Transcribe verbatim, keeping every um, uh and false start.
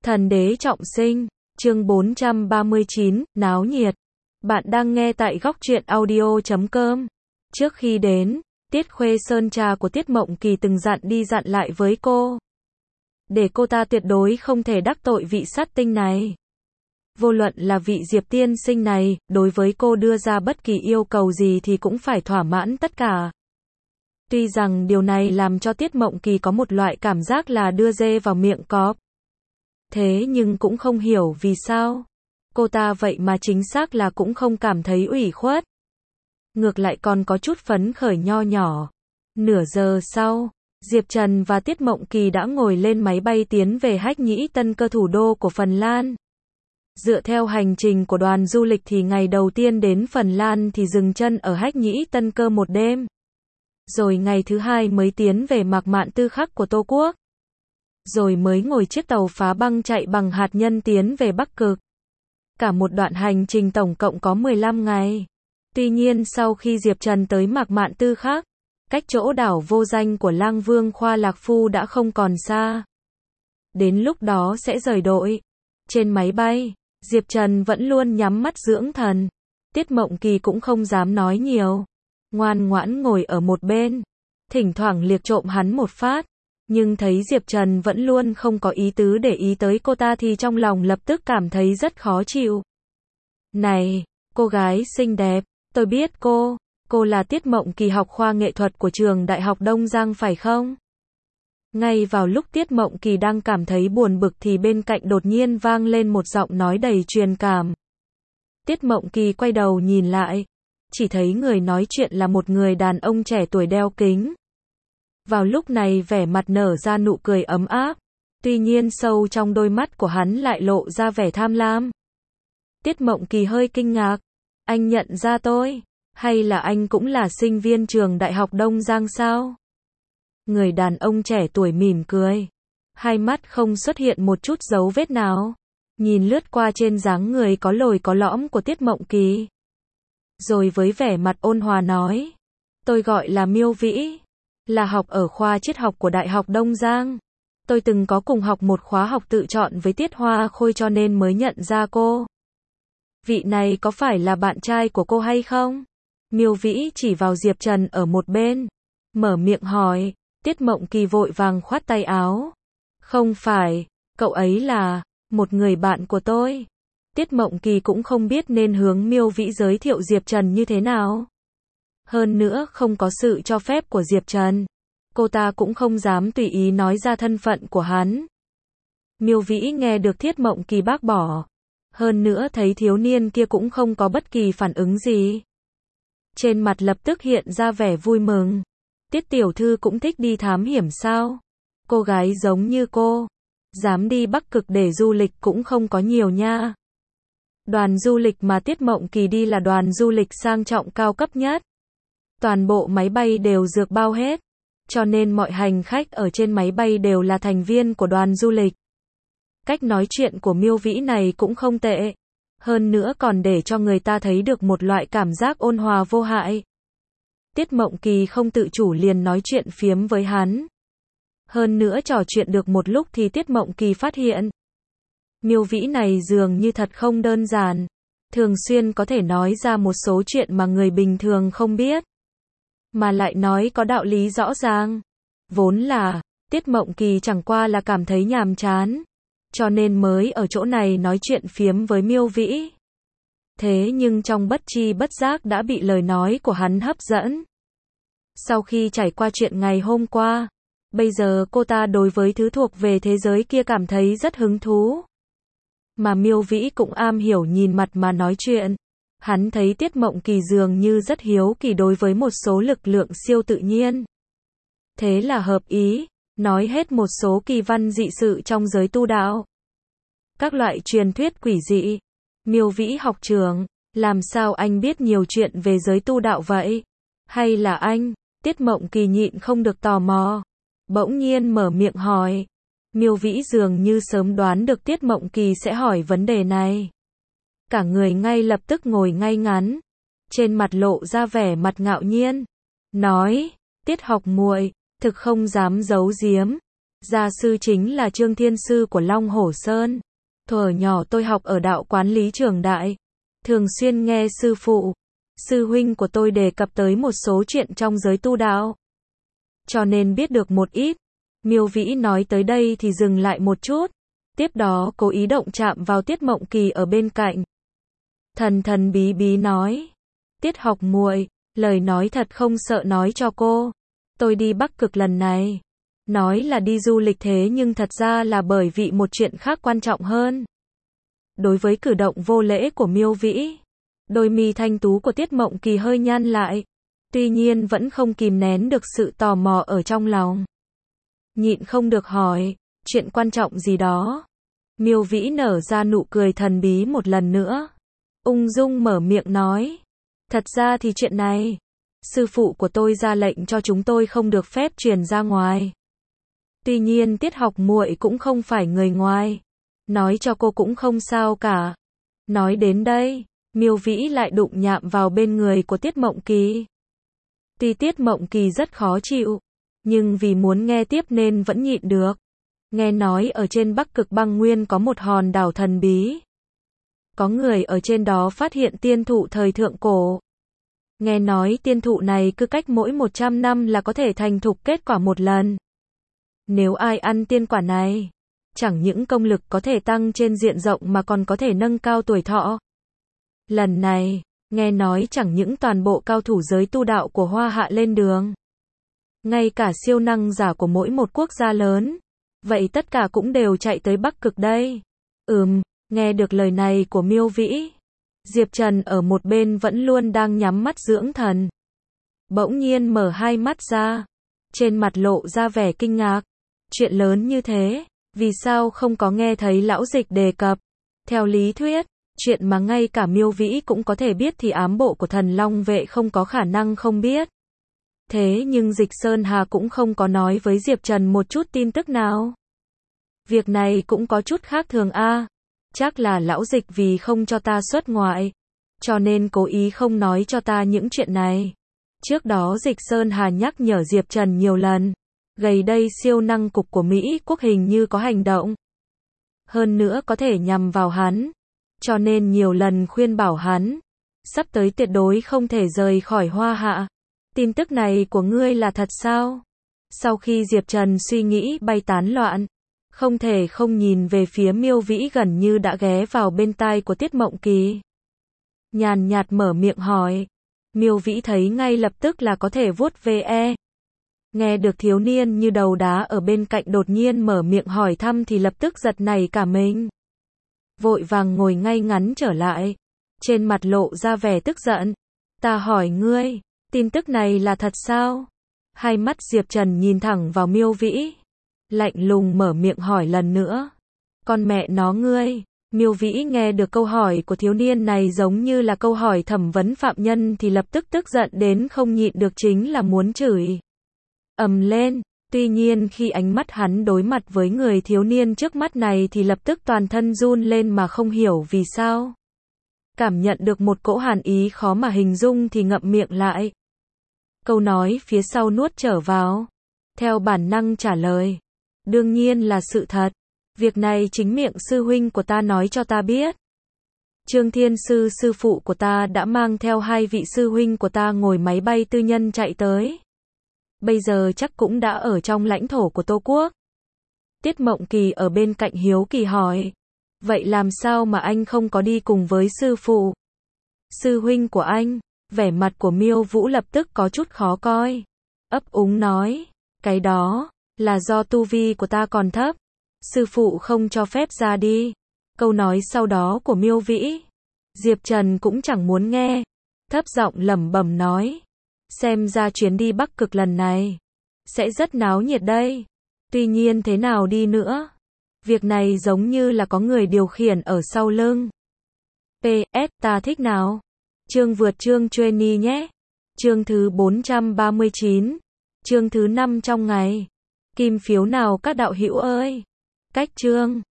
Thần đế trọng sinh, chương bốn trăm ba mươi chín, náo nhiệt. Bạn đang nghe tại góc truyện audio chấm com. Trước khi đến, Tiết Khuê Sơn cha của Tiết Mộng Kỳ từng dặn đi dặn lại với cô. Để cô ta tuyệt đối không thể đắc tội vị sát tinh này. Vô luận là vị Diệp tiên sinh này, đối với cô đưa ra bất kỳ yêu cầu gì thì cũng phải thỏa mãn tất cả. Tuy rằng điều này làm cho Tiết Mộng Kỳ có một loại cảm giác là đưa dê vào miệng cọp. Thế nhưng cũng không hiểu vì sao. Cô ta vậy mà chính xác là cũng không cảm thấy ủy khuất. Ngược lại còn có chút phấn khởi nho nhỏ. Nửa giờ sau, Diệp Trần và Tiết Mộng Kỳ đã ngồi lên máy bay tiến về Hách Nhĩ Tân Cơ, thủ đô của Phần Lan. Dựa theo hành trình của đoàn du lịch thì ngày đầu tiên đến Phần Lan thì dừng chân ở Hách Nhĩ Tân Cơ một đêm. Rồi ngày thứ hai mới tiến về Mạc Mạn Tư Khắc của Tô Quốc. Rồi mới ngồi chiếc tàu phá băng chạy bằng hạt nhân tiến về Bắc Cực. Cả một đoạn hành trình tổng cộng có mười lăm ngày. Tuy nhiên sau khi Diệp Trần tới Mạc Mạn Tư Khắc, cách chỗ đảo vô danh của Lang Vương Khoa Lạc Phu đã không còn xa. Đến lúc đó sẽ rời đội. Trên máy bay, Diệp Trần vẫn luôn nhắm mắt dưỡng thần. Tiết Mộng Kỳ cũng không dám nói nhiều. Ngoan ngoãn ngồi ở một bên. Thỉnh thoảng liếc trộm hắn một phát. Nhưng thấy Diệp Trần vẫn luôn không có ý tứ để ý tới cô ta thì trong lòng lập tức cảm thấy rất khó chịu. Này, cô gái xinh đẹp, tôi biết cô, cô là Tiết Mộng Kỳ, học khoa nghệ thuật của trường Đại học Đông Giang phải không? Ngay vào lúc Tiết Mộng Kỳ đang cảm thấy buồn bực thì bên cạnh đột nhiên vang lên một giọng nói đầy truyền cảm. Tiết Mộng Kỳ quay đầu nhìn lại, chỉ thấy người nói chuyện là một người đàn ông trẻ tuổi đeo kính. Vào lúc này vẻ mặt nở ra nụ cười ấm áp, tuy nhiên sâu trong đôi mắt của hắn lại lộ ra vẻ tham lam. Tiết Mộng Kỳ hơi kinh ngạc, anh nhận ra tôi, hay là anh cũng là sinh viên trường Đại học Đông Giang sao? Người đàn ông trẻ tuổi mỉm cười, hai mắt không xuất hiện một chút dấu vết nào, nhìn lướt qua trên dáng người có lồi có lõm của Tiết Mộng Kỳ. Rồi với vẻ mặt ôn hòa nói, tôi gọi là Miêu Vĩ. Là học ở khoa triết học của Đại học Đông Giang. Tôi từng có cùng học một khóa học tự chọn với Tiết Hoa Khôi cho nên mới nhận ra cô. Vị này có phải là bạn trai của cô hay không? Miêu Vĩ chỉ vào Diệp Trần ở một bên. Mở miệng hỏi. Tiết Mộng Kỳ vội vàng khoát tay áo. Không phải, cậu ấy là một người bạn của tôi. Tiết Mộng Kỳ cũng không biết nên hướng Miêu Vĩ giới thiệu Diệp Trần như thế nào. Hơn nữa không có sự cho phép của Diệp Trần, cô ta cũng không dám tùy ý nói ra thân phận của hắn. Miêu Vĩ nghe được Tiết Mộng Kỳ bác bỏ. Hơn nữa thấy thiếu niên kia cũng không có bất kỳ phản ứng gì. Trên mặt lập tức hiện ra vẻ vui mừng. Tiết tiểu thư cũng thích đi thám hiểm sao? Cô gái giống như cô, dám đi Bắc Cực để du lịch cũng không có nhiều nha. Đoàn du lịch mà Tiết Mộng Kỳ đi là đoàn du lịch sang trọng cao cấp nhất. Toàn bộ máy bay đều dược bao hết, cho nên mọi hành khách ở trên máy bay đều là thành viên của đoàn du lịch. Cách nói chuyện của Miêu Vĩ này cũng không tệ, hơn nữa còn để cho người ta thấy được một loại cảm giác ôn hòa vô hại. Tiết Mộng Kỳ không tự chủ liền nói chuyện phiếm với hắn. Hơn nữa trò chuyện được một lúc thì Tiết Mộng Kỳ phát hiện, Miêu Vĩ này dường như thật không đơn giản, thường xuyên có thể nói ra một số chuyện mà người bình thường không biết. Mà lại nói có đạo lý rõ ràng. Vốn là, Tiết Mộng Kỳ chẳng qua là cảm thấy nhàm chán, cho nên mới ở chỗ này nói chuyện phiếm với Miêu Vĩ. Thế nhưng trong bất tri bất giác đã bị lời nói của hắn hấp dẫn. Sau khi trải qua chuyện ngày hôm qua, bây giờ cô ta đối với thứ thuộc về thế giới kia cảm thấy rất hứng thú. Mà Miêu Vĩ cũng am hiểu nhìn mặt mà nói chuyện. Hắn thấy Tiết Mộng Kỳ dường như rất hiếu kỳ đối với một số lực lượng siêu tự nhiên. Thế là hợp ý, nói hết một số kỳ văn dị sự trong giới tu đạo. Các loại truyền thuyết quỷ dị. Miêu Vĩ học trưởng, làm sao anh biết nhiều chuyện về giới tu đạo vậy? Hay là anh? Tiết Mộng Kỳ nhịn không được tò mò. Bỗng nhiên mở miệng hỏi. Miêu Vĩ dường như sớm đoán được Tiết Mộng Kỳ sẽ hỏi vấn đề này. Cả người ngay lập tức ngồi ngay ngắn, trên mặt lộ ra vẻ mặt ngạo nhiên, nói, Tiết học muội, thực không dám giấu giếm, Gia sư chính là Trương Thiên Sư của Long Hổ Sơn. Thuở nhỏ tôi học ở đạo quán Lý Trường Đại. Thường xuyên nghe sư phụ, sư huynh của tôi đề cập tới một số chuyện trong giới tu đạo. Cho nên biết được một ít. Miêu Vĩ nói tới đây thì dừng lại một chút. Tiếp đó cố ý động chạm vào Tiết Mộng Kỳ ở bên cạnh. Thần thần bí bí nói. Tiết học muội, lời nói thật không sợ nói cho cô. Tôi đi Bắc Cực lần này. Nói là đi du lịch thế nhưng thật ra là bởi vì một chuyện khác quan trọng hơn. Đối với cử động vô lễ của Miêu Vĩ, đôi mi thanh tú của Tiết Mộng Kỳ hơi nhăn lại. Tuy nhiên vẫn không kìm nén được sự tò mò ở trong lòng. Nhịn không được hỏi, chuyện quan trọng gì đó. Miêu Vĩ nở ra nụ cười thần bí một lần nữa. Ung dung mở miệng nói. Thật ra thì chuyện này, sư phụ của tôi ra lệnh cho chúng tôi không được phép truyền ra ngoài. Tuy nhiên Tiết học muội cũng không phải người ngoài. Nói cho cô cũng không sao cả. Nói đến đây, Miêu Vĩ lại đụng nhạm vào bên người của Tiết Mộng Kỳ. Tuy Tiết Mộng Kỳ rất khó chịu, nhưng vì muốn nghe tiếp nên vẫn nhịn được. Nghe nói ở trên Bắc Cực băng nguyên có một hòn đảo thần bí. Có người ở trên đó phát hiện tiên thụ thời thượng cổ. Nghe nói tiên thụ này cứ cách mỗi một trăm năm là có thể thành thục kết quả một lần. Nếu ai ăn tiên quả này, chẳng những công lực có thể tăng trên diện rộng mà còn có thể nâng cao tuổi thọ. Lần này, nghe nói chẳng những toàn bộ cao thủ giới tu đạo của Hoa Hạ lên đường. Ngay cả siêu năng giả của mỗi một quốc gia lớn. Vậy tất cả cũng đều chạy tới Bắc Cực đây. Ừm, nghe được lời này của Miêu Vĩ. Diệp Trần ở một bên vẫn luôn đang nhắm mắt dưỡng thần. Bỗng nhiên mở hai mắt ra. Trên mặt lộ ra vẻ kinh ngạc. Chuyện lớn như thế, vì sao không có nghe thấy lão dịch đề cập? Theo lý thuyết, chuyện mà ngay cả Miêu Vĩ cũng có thể biết thì ám bộ của Thần Long vệ không có khả năng không biết. Thế nhưng Dịch Sơn Hà cũng không có nói với Diệp Trần một chút tin tức nào. Việc này cũng có chút khác thường a. À. Chắc là lão Dịch vì không cho ta xuất ngoại, cho nên cố ý không nói cho ta những chuyện này. Trước đó Dịch Sơn Hà nhắc nhở Diệp Trần nhiều lần. Gầy đây siêu năng cục của Mỹ Quốc hình như có hành động. Hơn nữa có thể nhằm vào hắn. Cho nên nhiều lần khuyên bảo hắn. Sắp tới tuyệt đối không thể rời khỏi Hoa Hạ. Tin tức này của ngươi là thật sao? Sau khi Diệp Trần suy nghĩ bay tán loạn, không thể không nhìn về phía Miêu Vĩ gần như đã ghé vào bên tai của Tiết Mộng Kỳ. Nhàn nhạt mở miệng hỏi. Miêu Vĩ thấy ngay lập tức là có thể vuốt ve. Nghe được thiếu niên như đầu đá ở bên cạnh đột nhiên mở miệng hỏi thăm thì lập tức giật nảy cả mình. Vội vàng ngồi ngay ngắn trở lại. Trên mặt lộ ra vẻ tức giận. Ta hỏi ngươi, tin tức này là thật sao? Hai mắt Diệp Trần nhìn thẳng vào Miêu Vĩ. Lạnh lùng mở miệng hỏi lần nữa. Con mẹ nó ngươi. Miêu Vĩ nghe được câu hỏi của thiếu niên này giống như là câu hỏi thẩm vấn phạm nhân thì lập tức tức giận đến không nhịn được chính là muốn chửi ầm lên. Tuy nhiên khi ánh mắt hắn đối mặt với người thiếu niên trước mắt này thì lập tức toàn thân run lên mà không hiểu vì sao. Cảm nhận được một cỗ hàn ý khó mà hình dung thì ngậm miệng lại. Câu nói phía sau nuốt trở vào. Theo bản năng trả lời. Đương nhiên là sự thật. Việc này chính miệng sư huynh của ta nói cho ta biết. Trương Thiên Sư sư phụ của ta đã mang theo hai vị sư huynh của ta ngồi máy bay tư nhân chạy tới. Bây giờ chắc cũng đã ở trong lãnh thổ của Tô Quốc. Tiết Mộng Kỳ ở bên cạnh hiếu kỳ hỏi. Vậy làm sao mà anh không có đi cùng với sư phụ? Sư huynh của anh, vẻ mặt của Miêu Vũ lập tức có chút khó coi. Ấp úng nói, cái đó, là do tu vi của ta còn thấp. Sư phụ không cho phép ra đi. Câu nói sau đó của Miêu Vĩ, Diệp Trần cũng chẳng muốn nghe. Thấp giọng lẩm bẩm nói. Xem ra chuyến đi Bắc Cực lần này sẽ rất náo nhiệt đây. Tuy nhiên thế nào đi nữa, việc này giống như là có người điều khiển ở sau lưng. pê ét ta thích nào? Chương vượt chương Trainee nhé. Chương thứ bốn trăm ba mươi chín. Chương thứ năm trong ngày. Kim phiếu nào các đạo hữu ơi? Cách chương